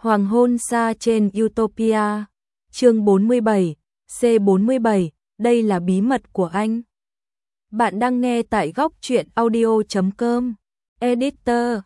Hoàng hôn xa trên Utopia. Chương 47, C47, đây là bí mật của anh. Bạn đang nghe tại góc truyện audio.com. Editor,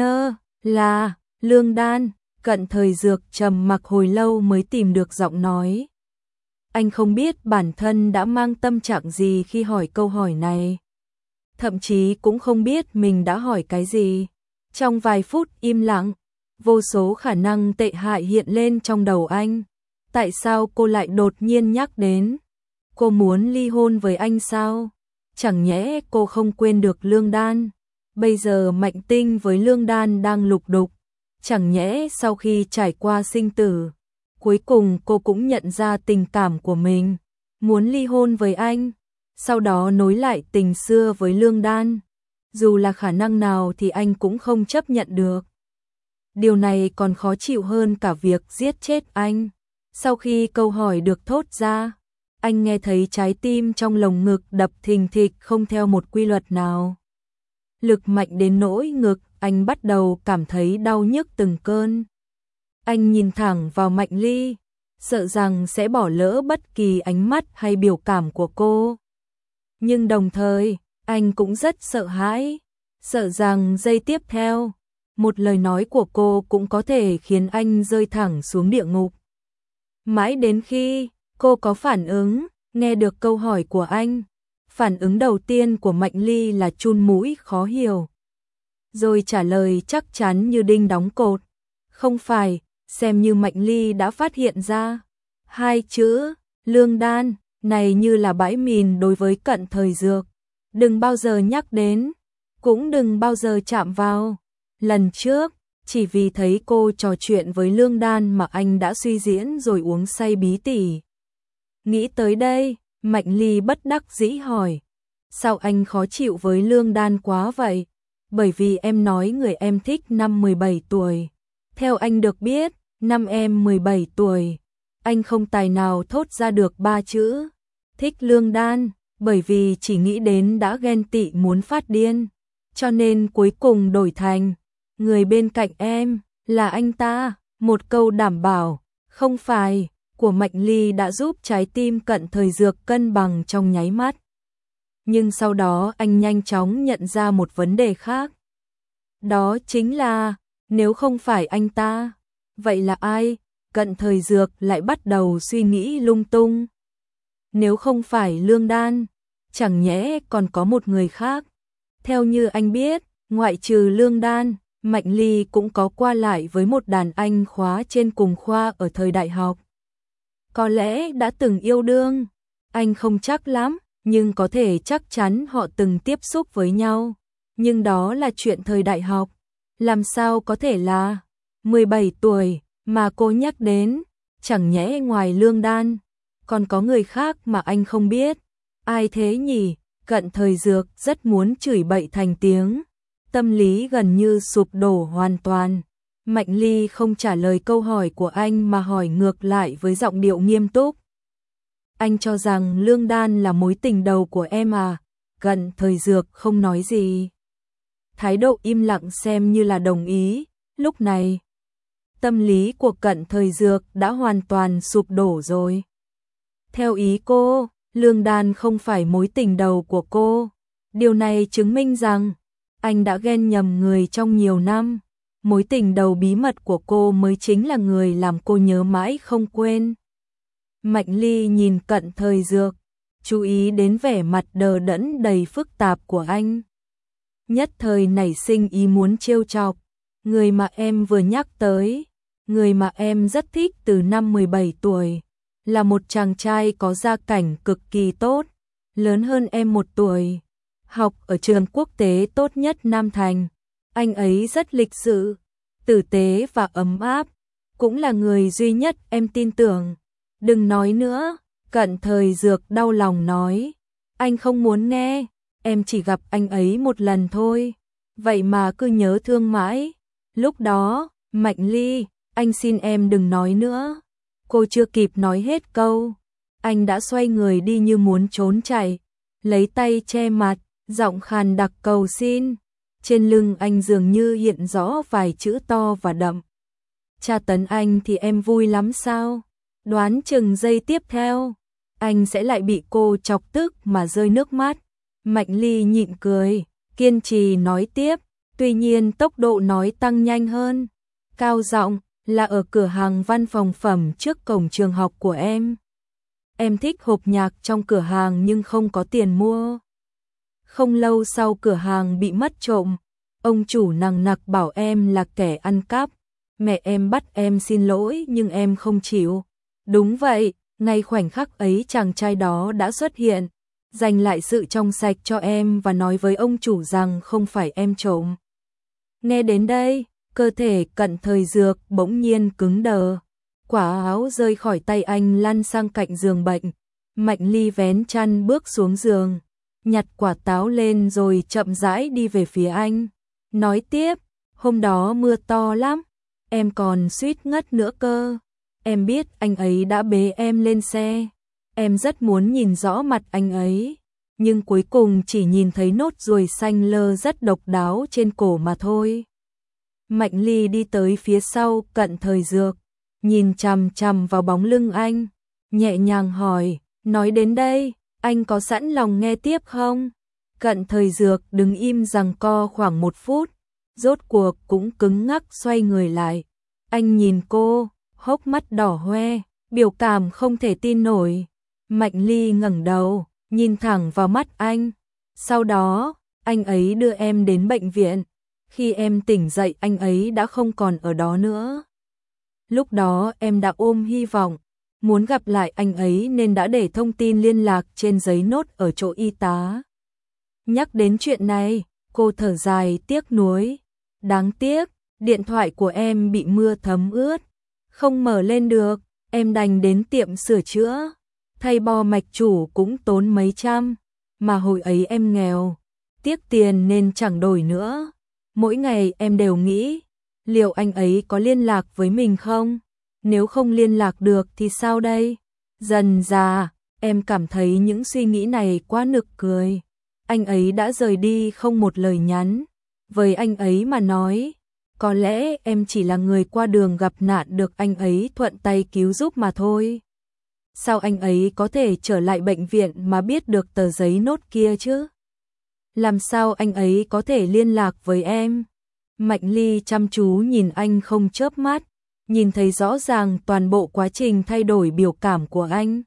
là Lương Đan. Cận Thời Dược trầm mặc hồi lâu mới tìm được giọng nói. Anh không biết bản thân đã mang tâm trạng gì khi hỏi câu hỏi này. Thậm chí cũng không biết mình đã hỏi cái gì. Trong vài phút im lặng, vô số khả năng tệ hại hiện lên trong đầu anh. Tại sao cô lại đột nhiên nhắc đến? Cô muốn ly hôn với anh sao? Chẳng nhẽ cô không quên được Lương Đan? Bây giờ Mạnh Tinh với Lương Đan đang lục đục. Chẳng nhẽ sau khi trải qua sinh tử, cuối cùng cô cũng nhận ra tình cảm của mình, muốn ly hôn với anh, sau đó nối lại tình xưa với Lương Đan. Dù là khả năng nào thì anh cũng không chấp nhận được. Điều này còn khó chịu hơn cả việc giết chết anh. Sau khi câu hỏi được thốt ra, anh nghe thấy trái tim trong lồng ngực đập thình thịch không theo một quy luật nào. Lực mạnh đến nỗi ngực anh bắt đầu cảm thấy đau nhức từng cơn. Anh nhìn thẳng vào Mạnh Ly, sợ rằng sẽ bỏ lỡ bất kỳ ánh mắt hay biểu cảm của cô. Nhưng đồng thời, anh cũng rất sợ hãi, sợ rằng giây tiếp theo, một lời nói của cô cũng có thể khiến anh rơi thẳng xuống địa ngục. Mãi đến khi cô có phản ứng, nghe được câu hỏi của anh, phản ứng đầu tiên của Mạnh Ly là chun mũi khó hiểu. Rồi trả lời chắc chắn như đinh đóng cột. Không phải, xem như Mạnh Ly đã phát hiện ra. Hai chữ, Lương Đan, này như là bãi mìn đối với Cận Thời Dược. Đừng bao giờ nhắc đến, cũng đừng bao giờ chạm vào. Lần trước, chỉ vì thấy cô trò chuyện với Lương Đan mà anh đã suy diễn rồi uống say bí tỉ. Nghĩ tới đây, Mạnh Ly bất đắc dĩ hỏi. Sao anh khó chịu với Lương Đan quá vậy? Bởi vì em nói người em thích năm 17 tuổi. Theo anh được biết, năm em 17 tuổi. Anh không tài nào thốt ra được ba chữ. Thích Lương Đan, bởi vì chỉ nghĩ đến đã ghen tị muốn phát điên. Cho nên cuối cùng đổi thành, người bên cạnh em, là anh ta. Một câu đảm bảo, không phải, của Mạnh Ly đã giúp trái tim Cận Thời Dược cân bằng trong nháy mắt. Nhưng sau đó anh nhanh chóng nhận ra một vấn đề khác. Đó chính là, nếu không phải anh ta, vậy là ai? Cận Thời Dược lại bắt đầu suy nghĩ lung tung. Nếu không phải Lương Đan, chẳng nhẽ còn có một người khác. Theo như anh biết, ngoại trừ Lương Đan, Mạnh Ly cũng có qua lại với một đàn anh khóa trên cùng khoa ở thời đại học. Có lẽ đã từng yêu đương, anh không chắc lắm, nhưng có thể chắc chắn họ từng tiếp xúc với nhau. Nhưng đó là chuyện thời đại học, làm sao có thể là 17 tuổi mà cô nhắc đến, chẳng nhẽ ngoài Lương Đan, còn có người khác mà anh không biết. Ai thế nhỉ? Cận Thời Dược rất muốn chửi bậy thành tiếng, tâm lý gần như sụp đổ hoàn toàn. Mạnh Ly không trả lời câu hỏi của anh mà hỏi ngược lại với giọng điệu nghiêm túc. Anh cho rằng Lương Đan là mối tình đầu của em à? Cận Thời Dược không nói gì. Thái độ im lặng xem như là đồng ý. Lúc này, tâm lý của Cận Thời Dược đã hoàn toàn sụp đổ rồi. Theo ý cô, Lương Đan không phải mối tình đầu của cô. Điều này chứng minh rằng anh đã ghen nhầm người trong nhiều năm. Mối tình đầu bí mật của cô mới chính là người làm cô nhớ mãi không quên. Mạnh Ly nhìn Cận Thời Dược, chú ý đến vẻ mặt đờ đẫn đầy phức tạp của anh. Nhất thời nảy sinh ý muốn trêu chọc. Người mà em vừa nhắc tới, người mà em rất thích từ năm 17 tuổi, là một chàng trai có gia cảnh cực kỳ tốt, lớn hơn em 1 tuổi, học ở trường quốc tế tốt nhất Nam Thành. Anh ấy rất lịch sự, tử tế và ấm áp, cũng là người duy nhất em tin tưởng. Đừng nói nữa, Cận Thời Dược đau lòng nói. Anh không muốn nghe, em chỉ gặp anh ấy một lần thôi, vậy mà cứ nhớ thương mãi. Lúc đó, Mạnh Ly, anh xin em đừng nói nữa. Cô chưa kịp nói hết câu, anh đã xoay người đi như muốn trốn chạy, lấy tay che mặt, giọng khàn đặc cầu xin. Trên lưng anh dường như hiện rõ vài chữ to và đậm. tra tấn anh thì em vui lắm sao? Đoán chừng giây tiếp theo, anh sẽ lại bị cô chọc tức mà rơi nước mắt. Mạnh Ly nhịn cười, kiên trì nói tiếp, tuy nhiên tốc độ nói tăng nhanh hơn. Cao giọng, là ở cửa hàng văn phòng phẩm trước cổng trường học của em. Em thích hộp nhạc trong cửa hàng nhưng không có tiền mua. Không lâu sau cửa hàng bị mất trộm, ông chủ nằng nặc bảo em là kẻ ăn cắp. Mẹ em bắt em xin lỗi nhưng em không chịu. Đúng vậy, ngay khoảnh khắc ấy chàng trai đó đã xuất hiện, giành lại sự trong sạch cho em và nói với ông chủ rằng không phải em trộm. Nghe đến đây, cơ thể Cận Thời Dược bỗng nhiên cứng đờ. Quả áo rơi khỏi tay anh lăn sang cạnh giường bệnh. Mạnh Ly vén chăn bước xuống giường, nhặt quả táo lên rồi chậm rãi đi về phía anh. Nói tiếp, hôm đó mưa to lắm, em còn suýt ngất nữa cơ. Em biết anh ấy đã bế em lên xe. Em rất muốn nhìn rõ mặt anh ấy, nhưng cuối cùng chỉ nhìn thấy nốt ruồi xanh lơ rất độc đáo trên cổ mà thôi. Mạnh Ly đi tới phía sau Cận Thời Dược, nhìn chằm chằm vào bóng lưng anh, nhẹ nhàng hỏi, nói đến đây, anh có sẵn lòng nghe tiếp không? Cận Thời Dược đứng im giằng co khoảng 1 phút, rốt cuộc cũng cứng ngắc xoay người lại. Anh nhìn cô, hốc mắt đỏ hoe, biểu cảm không thể tin nổi. Mạnh Ly ngẩng đầu, nhìn thẳng vào mắt anh. Sau đó, anh ấy đưa em đến bệnh viện. Khi em tỉnh dậy anh ấy đã không còn ở đó nữa. Lúc đó em đã ôm hy vọng, muốn gặp lại anh ấy nên đã để thông tin liên lạc trên giấy nốt ở chỗ y tá. Nhắc đến chuyện này, cô thở dài tiếc nuối. Đáng tiếc, điện thoại của em bị mưa thấm ướt, không mở lên được, em đành đến tiệm sửa chữa. Thay bo mạch chủ cũng tốn mấy trăm, mà hồi ấy em nghèo, tiếc tiền nên chẳng đổi nữa. Mỗi ngày em đều nghĩ, liệu anh ấy có liên lạc với mình không? Nếu không liên lạc được thì sao đây? Dần dà, em cảm thấy những suy nghĩ này quá nực cười. Anh ấy đã rời đi không một lời nhắn. Với anh ấy mà nói, có lẽ em chỉ là người qua đường gặp nạn được anh ấy thuận tay cứu giúp mà thôi. Sao anh ấy có thể trở lại bệnh viện mà biết được tờ giấy nốt kia chứ? Làm sao anh ấy có thể liên lạc với em? Mạnh Ly chăm chú nhìn anh không chớp mắt, nhìn thấy rõ ràng toàn bộ quá trình thay đổi biểu cảm của anh.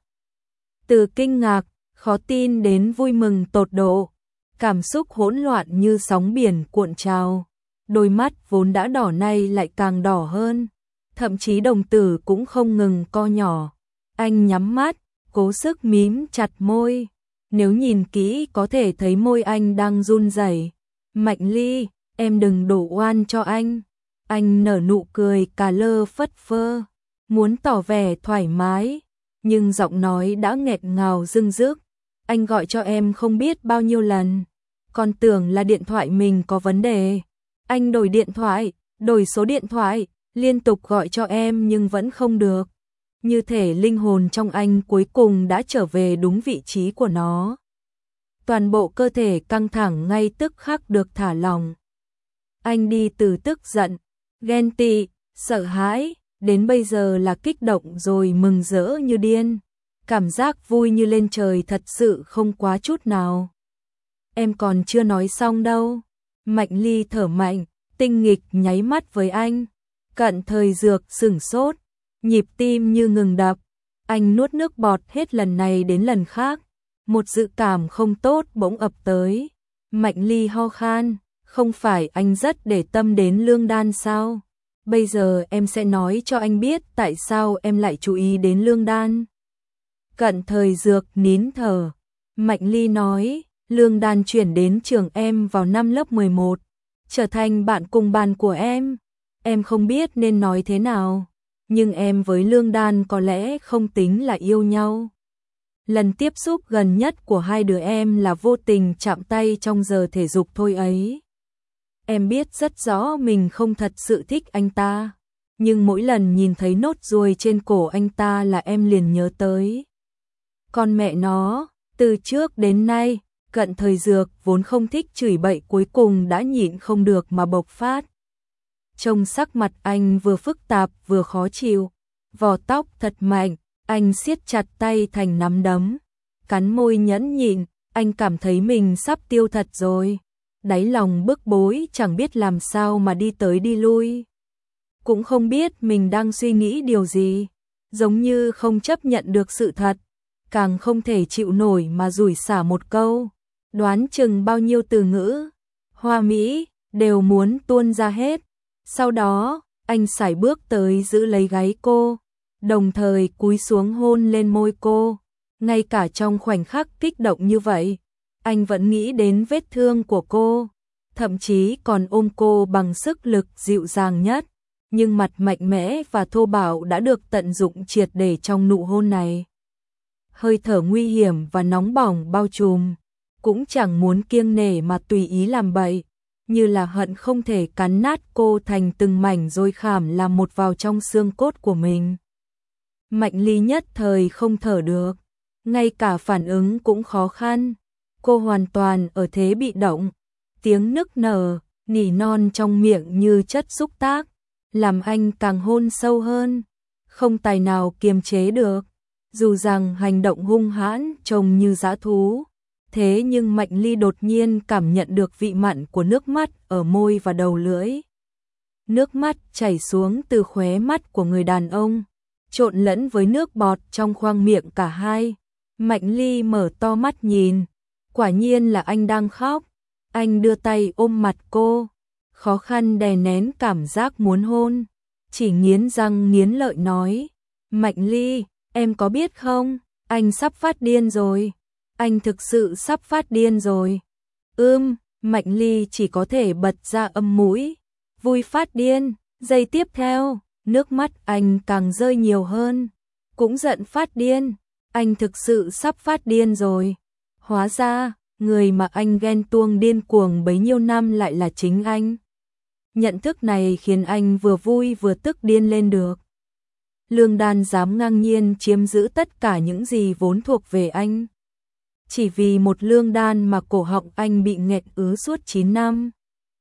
Từ kinh ngạc, khó tin đến vui mừng tột độ, cảm xúc hỗn loạn như sóng biển cuộn trào. Đôi mắt vốn đã đỏ nay lại càng đỏ hơn, thậm chí đồng tử cũng không ngừng co nhỏ. Anh nhắm mắt, cố sức mím chặt môi. Nếu nhìn kỹ có thể thấy môi anh đang run rẩy. Mạnh Ly, em đừng đổ oan cho anh. Anh nở nụ cười cà lơ phất phơ, muốn tỏ vẻ thoải mái, nhưng giọng nói đã nghẹn ngào rưng rức. Anh gọi cho em không biết bao nhiêu lần, còn tưởng là điện thoại mình có vấn đề. Anh đổi điện thoại, đổi số điện thoại, liên tục gọi cho em nhưng vẫn không được. Như thể linh hồn trong anh cuối cùng đã trở về đúng vị trí của nó. Toàn bộ cơ thể căng thẳng ngay tức khắc được thả lỏng. Anh đi từ tức giận, ghen tị, sợ hãi, đến bây giờ là kích động rồi mừng rỡ như điên. Cảm giác vui như lên trời thật sự không quá chút nào. Em còn chưa nói xong đâu. Mạnh Ly thở mạnh, tinh nghịch nháy mắt với anh. Cận Thời Dược sửng sốt, nhịp tim như ngừng đập. Anh nuốt nước bọt hết lần này đến lần khác. Một dự cảm không tốt bỗng ập tới. Mạnh Ly ho khan, không phải anh rất để tâm đến Lương Đan sao? Bây giờ em sẽ nói cho anh biết tại sao em lại chú ý đến Lương Đan. Cận Thời Dược nín thở. Mạnh Ly nói, Lương Đan chuyển đến trường em vào năm lớp 11, trở thành bạn cùng bàn của em. Em không biết nên nói thế nào, nhưng em với Lương Đan có lẽ không tính là yêu nhau. Lần tiếp xúc gần nhất của hai đứa em là vô tình chạm tay trong giờ thể dục thôi ấy. Em biết rất rõ mình không thật sự thích anh ta, nhưng mỗi lần nhìn thấy nốt ruồi trên cổ anh ta là em liền nhớ tới. Con mẹ nó, từ trước đến nay, Cận Thời Dược vốn không thích chửi bậy cuối cùng đã nhịn không được mà bộc phát. Trông sắc mặt anh vừa phức tạp vừa khó chịu, vò tóc thật mạnh, anh siết chặt tay thành nắm đấm, cắn môi nhẫn nhịn, anh cảm thấy mình sắp tiêu thật rồi. Đáy lòng bức bối chẳng biết làm sao mà đi tới đi lui. Cũng không biết mình đang suy nghĩ điều gì, giống như không chấp nhận được sự thật, càng không thể chịu nổi mà rủi xả một câu. Đoán chừng bao nhiêu từ ngữ, hoa mỹ, đều muốn tuôn ra hết. Sau đó, anh sải bước tới giữ lấy gáy cô, đồng thời cúi xuống hôn lên môi cô. Ngay cả trong khoảnh khắc kích động như vậy, anh vẫn nghĩ đến vết thương của cô, thậm chí còn ôm cô bằng sức lực dịu dàng nhất. Nhưng mặt mạnh mẽ và thô bạo đã được tận dụng triệt để trong nụ hôn này. Hơi thở nguy hiểm và nóng bỏng bao trùm, cũng chẳng muốn kiêng nể mà tùy ý làm bậy, như là hận không thể cắn nát cô thành từng mảnh rồi khảm làm một vào trong xương cốt của mình. Mạnh Ly nhất thời không thở được, ngay cả phản ứng cũng khó khăn, cô hoàn toàn ở thế bị động, tiếng nức nở, nỉ non trong miệng như chất xúc tác, làm anh càng hôn sâu hơn, không tài nào kiềm chế được. Dù rằng hành động hung hãn trông như dã thú, thế nhưng Mạnh Ly đột nhiên cảm nhận được vị mặn của nước mắt ở môi và đầu lưỡi. Nước mắt chảy xuống từ khóe mắt của người đàn ông, trộn lẫn với nước bọt trong khoang miệng cả hai. Mạnh Ly mở to mắt nhìn, quả nhiên là anh đang khóc. Anh đưa tay ôm mặt cô, khó khăn đè nén cảm giác muốn hôn, chỉ nghiến răng nghiến lợi nói, Mạnh Ly, em có biết không, anh sắp phát điên rồi, anh thực sự sắp phát điên rồi. Mạnh Ly chỉ có thể bật ra âm mũi, vui phát điên. Giây tiếp theo, nước mắt anh càng rơi nhiều hơn, cũng giận phát điên, anh thực sự sắp phát điên rồi. Hóa ra, người mà anh ghen tuông điên cuồng bấy nhiêu năm lại là chính anh. Nhận thức này khiến anh vừa vui vừa tức điên lên được. Lương Đan dám ngang nhiên chiếm giữ tất cả những gì vốn thuộc về anh. Chỉ vì một lương đan mà cổ họng anh bị nghẹt ứ suốt 9 năm.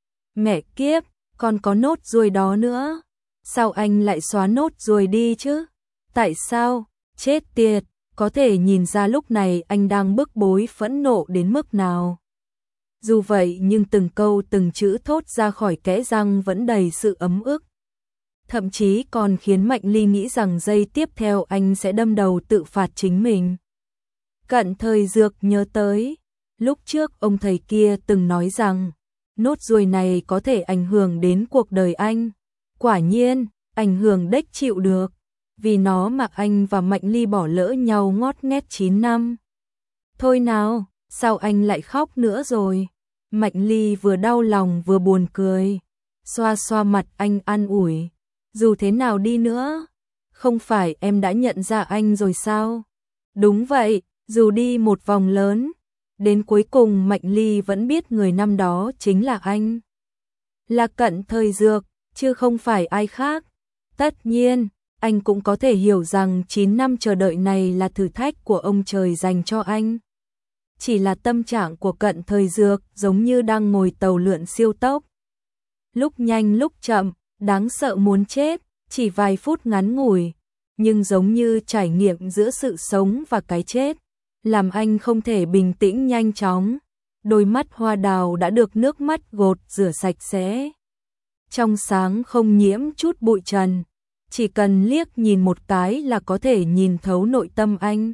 Mẹ kiếp, còn có nốt ruồi đó nữa. Sao anh lại xóa nốt ruồi đi chứ? Tại sao? Chết tiệt, có thể nhìn ra lúc này anh đang bức bối phẫn nộ đến mức nào. Dù vậy nhưng từng câu từng chữ thốt ra khỏi kẽ răng vẫn đầy sự ấm ức. Thậm chí còn khiến Mạnh Ly nghĩ rằng giây tiếp theo anh sẽ đâm đầu tự phạt chính mình. Cận Thời Dược nhớ tới, lúc trước ông thầy kia từng nói rằng, nốt ruồi này có thể ảnh hưởng đến cuộc đời anh. Quả nhiên, ảnh hưởng đếch chịu được, vì nó mà anh và Mạnh Ly bỏ lỡ nhau ngót nghét 9 năm. Thôi nào, sao anh lại khóc nữa rồi? Mạnh Ly vừa đau lòng vừa buồn cười, xoa xoa mặt anh an ủi. Dù thế nào đi nữa, không phải em đã nhận ra anh rồi sao? Đúng vậy, dù đi một vòng lớn, đến cuối cùng Mạnh Ly vẫn biết người năm đó chính là anh. Là Cận Thời Dược, chứ không phải ai khác. Tất nhiên, anh cũng có thể hiểu rằng 9 năm chờ đợi này là thử thách của ông trời dành cho anh. Chỉ là tâm trạng của Cận Thời Dược giống như đang ngồi tàu lượn siêu tốc. Lúc nhanh lúc chậm, đáng sợ muốn chết, chỉ vài phút ngắn ngủi, nhưng giống như trải nghiệm giữa sự sống và cái chết, làm anh không thể bình tĩnh nhanh chóng. Đôi mắt hoa đào đã được nước mắt gột rửa sạch sẽ, trong sáng không nhiễm chút bụi trần, chỉ cần liếc nhìn một cái là có thể nhìn thấu nội tâm anh.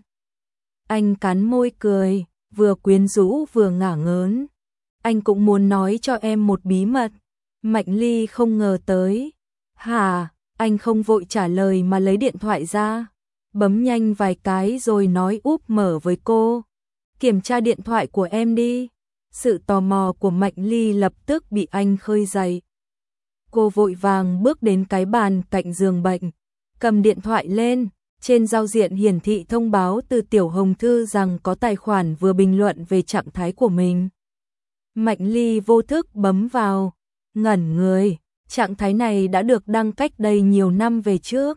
Anh cắn môi cười, vừa quyến rũ vừa ngả ngớn. Anh cũng muốn nói cho em một bí mật. Mạnh Ly không ngờ tới. Hả? Anh không vội trả lời mà lấy điện thoại ra, bấm nhanh vài cái rồi nói úp mở với cô. Kiểm tra điện thoại của em đi. Sự tò mò của Mạnh Ly lập tức bị anh khơi dậy. Cô vội vàng bước đến cái bàn cạnh giường bệnh, cầm điện thoại lên. Trên giao diện hiển thị thông báo từ Tiểu Hồng Thư rằng có tài khoản vừa bình luận về trạng thái của mình. Mạnh Ly vô thức bấm vào, ngẩn người, trạng thái này đã được đăng cách đây nhiều năm về trước.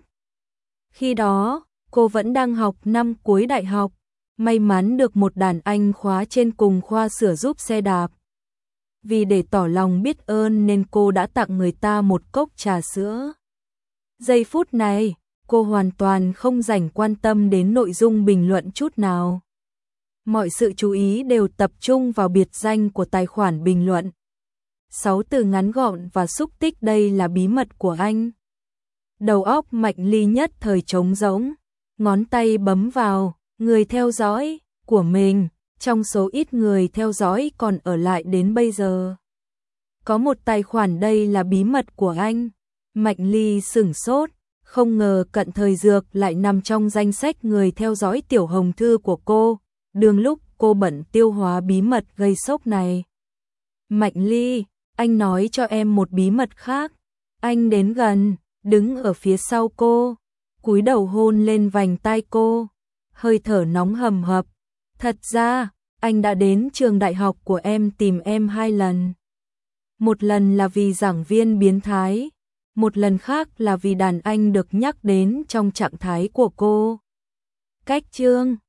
Khi đó, cô vẫn đang học năm cuối đại học, may mắn được một đàn anh khóa trên cùng khoa sửa giúp xe đạp. vì để tỏ lòng biết ơn nên cô đã tặng người ta một cốc trà sữa. Giây phút này, cô hoàn toàn không dành quan tâm đến nội dung bình luận chút nào. Mọi sự chú ý đều tập trung vào biệt danh của tài khoản bình luận. 6 từ ngắn gọn và xúc tích, đây là bí mật của anh. Đầu óc Mạnh Ly nhất thời trống rỗng, ngón tay bấm vào người theo dõi của mình, trong số ít người theo dõi còn ở lại đến bây giờ. Có một tài khoản, đây là bí mật của anh. Mạnh Ly sửng sốt, không ngờ Cận Thời Dược lại nằm trong danh sách người theo dõi tiểu hồng thư của cô, đương lúc cô bận tiêu hóa bí mật gây sốc này. Mạnh Ly, anh nói cho em một bí mật khác. Anh đến gần, đứng ở phía sau cô, cúi đầu hôn lên vành tai cô, hơi thở nóng hầm hập. Thật ra, anh đã đến trường đại học của em tìm em 2 lần. Một lần là vì giảng viên biến thái, một lần khác là vì đàn anh được nhắc đến trong trạng thái của cô. Cách chương